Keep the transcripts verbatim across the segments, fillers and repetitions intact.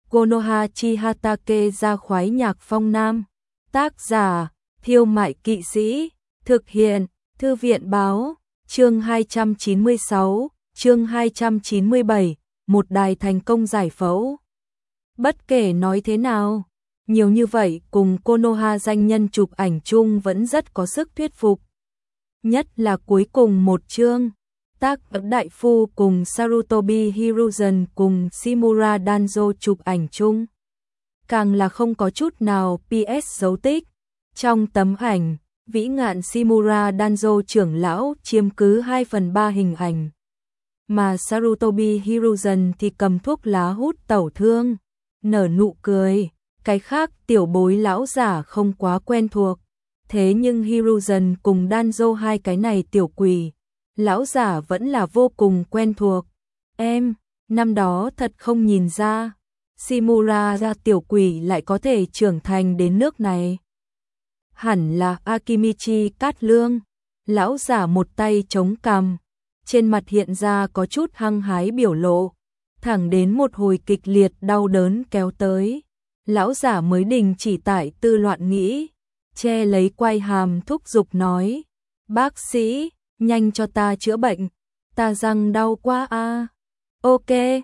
Konoha Chihatake ra khoái nhạc phong nam. Tác giả, Thiêu Mại Kỵ Sĩ. Thực hiện, Thư viện báo. Chương hai trăm chín mươi sáu, chương hai trăm chín mươi bảy, một đài thành công giải phẫu. Bất kể nói thế nào, nhiều như vậy cùng Konoha danh nhân chụp ảnh chung vẫn rất có sức thuyết phục. Nhất là cuối cùng một chương, tác đại phu cùng Sarutobi Hiruzen cùng Shimura Danzo chụp ảnh chung. Càng là không có chút nào pê ét dấu tích. Trong tấm ảnh, vĩ ngạn Shimura Danzo trưởng lão chiếm cứ hai phần ba hình ảnh. Mà Sarutobi Hiruzen thì cầm thuốc lá hút tẩu thương, nở nụ cười. Cái khác tiểu bối lão giả không quá quen thuộc. Thế nhưng Hiruzen cùng Danzo hai cái này tiểu quỷ, lão giả vẫn là vô cùng quen thuộc. Em, năm đó thật không nhìn ra, Shimura ra tiểu quỷ lại có thể trưởng thành đến nước này. Hẳn là Akimichi Cát Lương. Lão giả một tay chống cằm, trên mặt hiện ra có chút hăng hái biểu lộ, thẳng đến một hồi kịch liệt đau đớn kéo tới. Lão giả mới đình chỉ tại tư loạn nghĩ, che lấy quai hàm thúc giục nói: "Bác sĩ, nhanh cho ta chữa bệnh, ta răng đau quá a." À. Ok,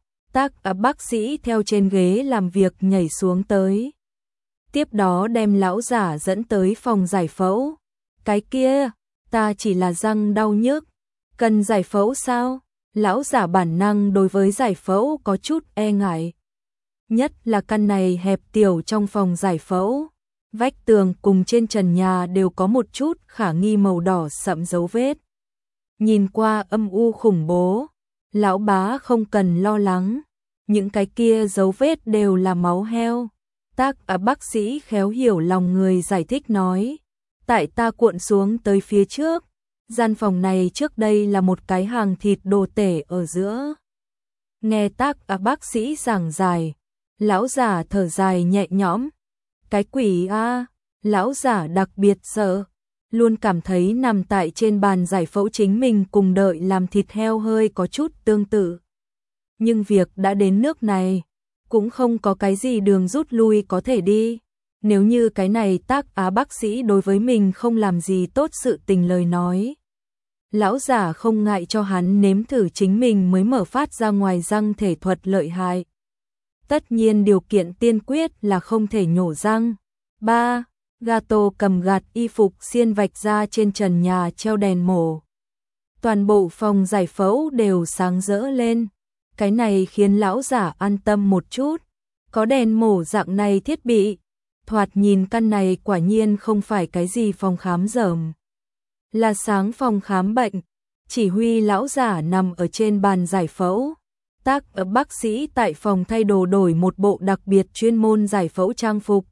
tác à, bác sĩ theo trên ghế làm việc nhảy xuống tới. Tiếp đó đem lão giả dẫn tới phòng giải phẫu. Cái kia, ta chỉ là răng đau nhức, cần giải phẫu sao? Lão giả bản năng đối với giải phẫu có chút e ngại. Nhất là căn này hẹp tiểu trong phòng giải phẫu. Vách tường cùng trên trần nhà đều có một chút khả nghi màu đỏ sậm dấu vết. Nhìn qua âm u khủng bố. Lão bá không cần lo lắng. Những cái kia dấu vết đều là máu heo. Tác à, bác sĩ khéo hiểu lòng người giải thích nói. Tại ta cuộn xuống tới phía trước. Gian phòng này trước đây là một cái hàng thịt đồ tể ở giữa. Nghe tác à, bác sĩ giảng giải. Lão giả thở dài nhẹ nhõm. Cái quỷ a, à, lão giả đặc biệt sợ, luôn cảm thấy nằm tại trên bàn giải phẫu chính mình cùng đợi làm thịt heo hơi có chút tương tự. Nhưng việc đã đến nước này, cũng không có cái gì đường rút lui có thể đi. Nếu như cái này tác á bác sĩ đối với mình không làm gì tốt sự tình lời nói. Lão giả không ngại cho hắn nếm thử chính mình mới mở phát ra ngoài răng thể thuật lợi hại. Tất nhiên điều kiện tiên quyết là không thể nhổ răng. ba. Gato cầm gạt y phục xiên vạch ra trên trần nhà treo đèn mổ. Toàn bộ phòng giải phẫu đều sáng rỡ lên. Cái này khiến lão giả an tâm một chút. Có đèn mổ dạng này thiết bị. Thoạt nhìn căn này quả nhiên không phải cái gì phòng khám dởm. Là sáng phòng khám bệnh. Chỉ huy lão giả nằm ở trên bàn giải phẫu. Tác ở bác sĩ tại phòng thay đồ đổi một bộ đặc biệt chuyên môn giải phẫu trang phục.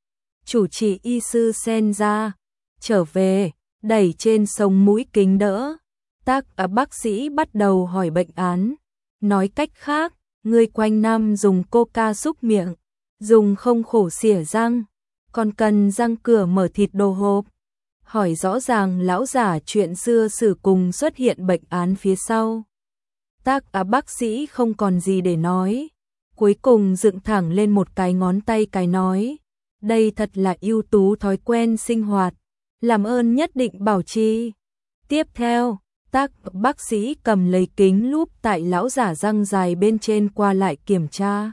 Chủ trị y sư sen ra, trở về, đẩy trên sống mũi kính đỡ. Tác ở bác sĩ bắt đầu hỏi bệnh án. Nói cách khác, người quanh năm dùng coca xúc miệng, dùng không khổ xỉa răng, còn cần răng cửa mở thịt đồ hộp. Hỏi rõ ràng lão giả chuyện xưa sử cùng xuất hiện bệnh án phía sau. Tác á bác sĩ không còn gì để nói. Cuối cùng dựng thẳng lên một cái ngón tay cái nói. Đây thật là ưu tú thói quen sinh hoạt. Làm ơn nhất định bảo trì. Tiếp theo, tác bác sĩ cầm lấy kính lúp tại lão giả răng dài bên trên qua lại kiểm tra.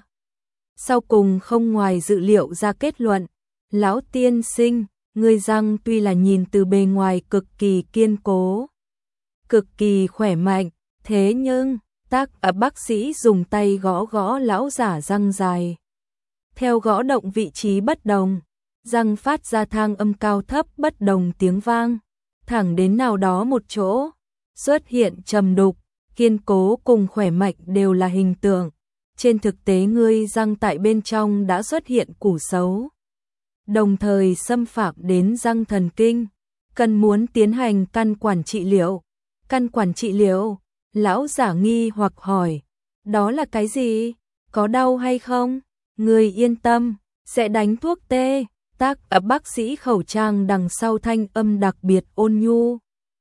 Sau cùng không ngoài dự liệu ra kết luận. Lão tiên sinh, người răng tuy là nhìn từ bề ngoài cực kỳ kiên cố, cực kỳ khỏe mạnh, thế nhưng tác à, bác sĩ dùng tay gõ gõ lão giả răng dài. Theo gõ động vị trí bất đồng, răng phát ra thang âm cao thấp bất đồng tiếng vang, thẳng đến nào đó một chỗ, xuất hiện trầm đục, kiên cố cùng khỏe mạnh đều là hình tượng. Trên thực tế ngươi răng tại bên trong đã xuất hiện củ xấu, đồng thời xâm phạm đến răng thần kinh, cần muốn tiến hành căn quản trị liệu. Căn quản trị liệu? Lão giả nghi hoặc hỏi, đó là cái gì? Có đau hay không? Người yên tâm, sẽ đánh thuốc tê. Tác à, bác sĩ khẩu trang đằng sau thanh âm đặc biệt ôn nhu.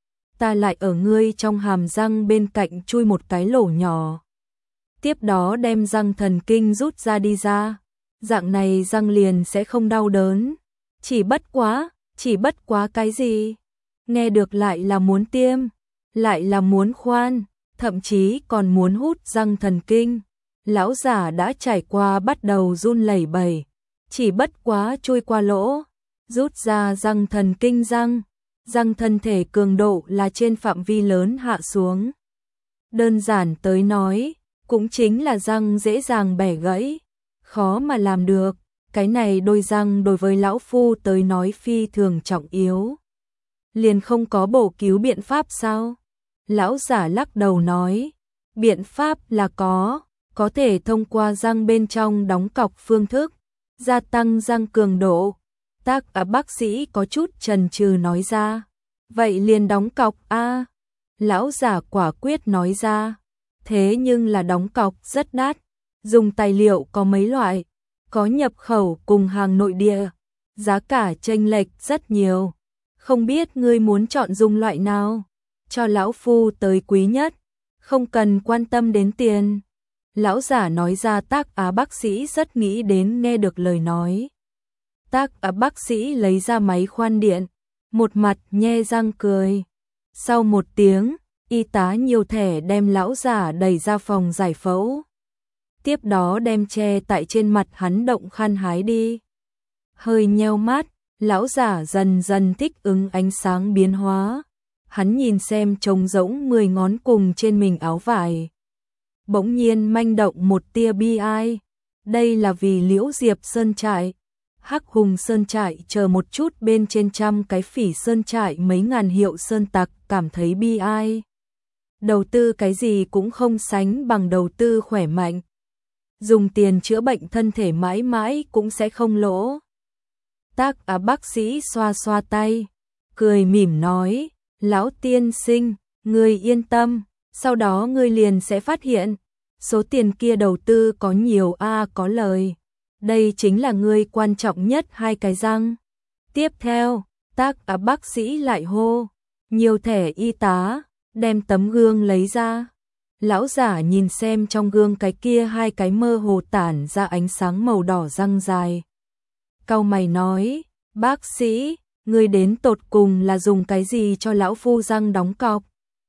Ta lại ở ngươi trong hàm răng bên cạnh chui một cái lỗ nhỏ. Tiếp đó đem răng thần kinh rút ra đi ra. dạng này răng liền sẽ không đau đớn. Chỉ bất quá, chỉ bất quá cái gì? Nghe được lại là muốn tiêm, lại là muốn khoan, thậm chí còn muốn hút răng thần kinh. Lão giả đã trải qua bắt đầu run lẩy bẩy, chỉ bất quá chui qua lỗ, rút ra răng thần kinh răng, răng thân thể cường độ là trên phạm vi lớn hạ xuống. Đơn giản tới nói, cũng chính là răng dễ dàng bẻ gãy, khó mà làm được, cái này đôi răng đối với lão phu tới nói phi thường trọng yếu. Liền không có bổ cứu biện pháp sao? Lão giả lắc đầu nói, biện pháp là có, có thể thông qua răng bên trong đóng cọc phương thức, gia tăng răng cường độ. Tác à bác sĩ có chút chần chừ nói ra, vậy liền đóng cọc a. Lão giả quả quyết nói ra, thế nhưng là đóng cọc rất đắt, dùng tài liệu có mấy loại, có nhập khẩu cùng hàng nội địa, giá cả chênh lệch rất nhiều, không biết ngươi muốn chọn dùng loại nào, cho lão phu tới quý nhất, không cần quan tâm đến tiền. Lão giả nói ra. Tác á bác sĩ rất nghĩ đến nghe được lời nói. Tác á bác sĩ lấy ra máy khoan điện, một mặt nhe răng cười. Sau một tiếng, y tá nhiều thẻ đem lão giả đẩy ra phòng giải phẫu. Tiếp đó đem che tại trên mặt hắn động khăn hái đi. Hơi nheo mắt, lão giả dần dần thích ứng ánh sáng biến hóa. Hắn nhìn xem trống rỗng mười ngón cùng trên mình áo vải. Bỗng nhiên manh động một tia bi ai. Đây là vì Liễu Diệp Sơn Trại. Hắc Hùng Sơn Trại chờ một chút bên trên trăm cái Phỉ Sơn Trại mấy ngàn hiệu sơn tặc cảm thấy bi ai. Đầu tư cái gì cũng không sánh bằng đầu tư khỏe mạnh. Dùng tiền chữa bệnh thân thể mãi mãi cũng sẽ không lỗ. Tác á bác sĩ xoa xoa tay, cười mỉm nói, lão tiên sinh, ngươi yên tâm, sau đó ngươi liền sẽ phát hiện, số tiền kia đầu tư có nhiều a có lời. Đây chính là ngươi quan trọng nhất hai cái răng. Tiếp theo, tác á bác sĩ lại hô, nhiều thẻ y tá, đem tấm gương lấy ra. Lão giả nhìn xem trong gương cái kia hai cái mơ hồ tản ra ánh sáng màu đỏ răng dài. Cau mày nói, bác sĩ, ngươi đến tột cùng là dùng cái gì cho lão phu răng đóng cọc?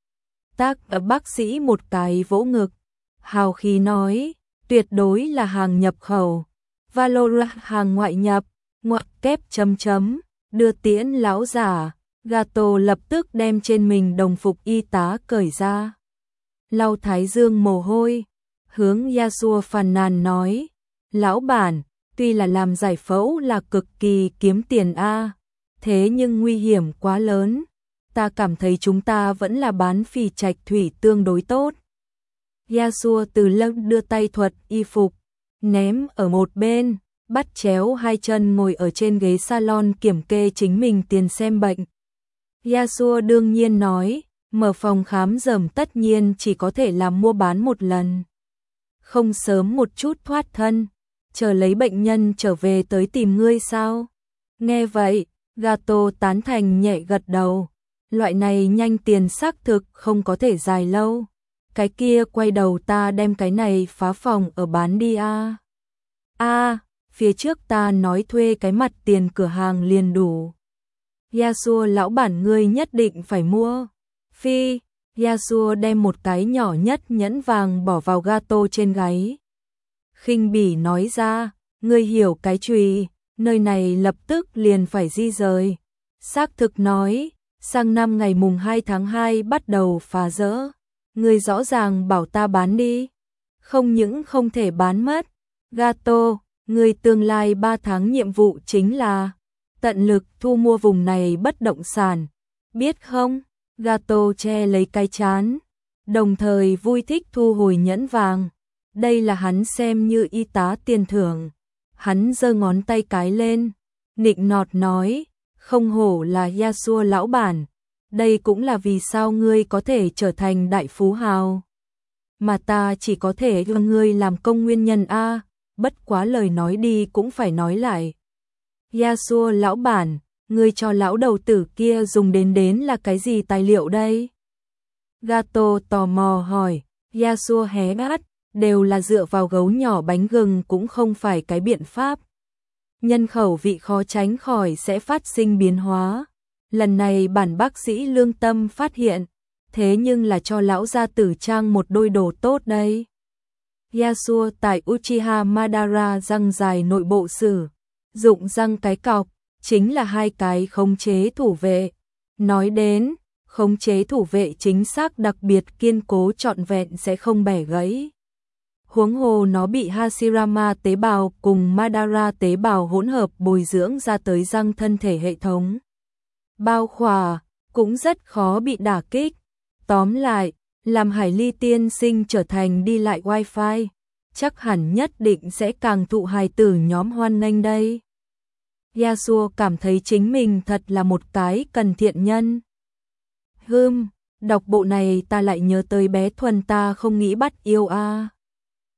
Tác ở bác sĩ một cái vỗ ngực, hào khí nói, tuyệt đối là hàng nhập khẩu, Valora hàng ngoại nhập, ngoặc kép chấm chấm, đưa tiễn lão giả. Gato lập tức đem trên mình đồng phục y tá cởi ra. Lau thái dương mồ hôi, hướng Yasuo phàn nàn nói, lão bản, tuy là làm giải phẫu là cực kỳ kiếm tiền a, thế nhưng nguy hiểm quá lớn, ta cảm thấy chúng ta vẫn là bán Phỉ Trạch Thủy tương đối tốt. Yasuo từ lâu đưa tay thuật y phục, ném ở một bên, bắt chéo hai chân ngồi ở trên ghế salon kiểm kê chính mình tiền xem bệnh. Yasuo đương nhiên nói, mở phòng khám dởm tất nhiên chỉ có thể làm mua bán một lần. Không sớm một chút thoát thân, chờ lấy bệnh nhân trở về tới tìm ngươi sao? Nghe vậy, Gato tán thành nhẹ gật đầu. Loại này nhanh tiền xác thực không có thể dài lâu. Cái kia quay đầu ta đem cái này phá phòng ở bán đi a. A, phía trước ta nói thuê cái mặt tiền cửa hàng liền đủ. Yasuo lão bản ngươi nhất định phải mua. Phi, Yasuo đem một cái nhỏ nhất nhẫn vàng bỏ vào Gato trên gáy. Khinh bỉ nói ra, ngươi hiểu cái chùy, nơi này lập tức liền phải di rời. Xác thực nói, sang năm ngày mùng hai tháng hai bắt đầu phá rỡ. Ngươi rõ ràng bảo ta bán đi. Không những không thể bán mất. Gato, ngươi tương lai ba tháng nhiệm vụ chính là tận lực thu mua vùng này bất động sản. Biết không? Gato che lấy cái chán, đồng thời vui thích thu hồi nhẫn vàng. Đây là hắn xem như y tá tiền thưởng. Hắn giơ ngón tay cái lên, nịnh nọt nói, không hổ là Yasuo lão bản, đây cũng là vì sao ngươi có thể trở thành đại phú hào. Mà ta chỉ có thể cho ngươi làm công nguyên nhân a, bất quá lời nói đi cũng phải nói lại. Yasuo lão bản, ngươi cho lão đầu tử kia dùng đến đến là cái gì tài liệu đây? Gato tò mò hỏi, Yasuo hé mắt, đều là dựa vào gấu nhỏ bánh gừng cũng không phải cái biện pháp. Nhân khẩu vị khó tránh khỏi sẽ phát sinh biến hóa. Lần này bản bác sĩ lương tâm phát hiện, thế nhưng là cho lão gia tử trang một đôi đồ tốt đây. Yasuo tại Uchiha Madara răng dài nội bộ sử, dụng răng cái cọc, chính là hai cái khống chế thủ vệ. Nói đến, khống chế thủ vệ chính xác đặc biệt kiên cố trọn vẹn sẽ không bẻ gãy. Huống hồ nó bị Hashirama tế bào cùng Madara tế bào hỗn hợp bồi dưỡng ra tới răng thân thể hệ thống. Bao khỏa, cũng rất khó bị đả kích. Tóm lại, làm Hải Ly tiên sinh trở thành đi lại wifi, chắc hẳn nhất định sẽ càng thụ hài tử nhóm hoan nghênh đây. Yasuo cảm thấy chính mình thật là một cái cần thiện nhân. Hừm, đọc bộ này ta lại nhớ tới bé Thuần ta không nghĩ bắt yêu a. À.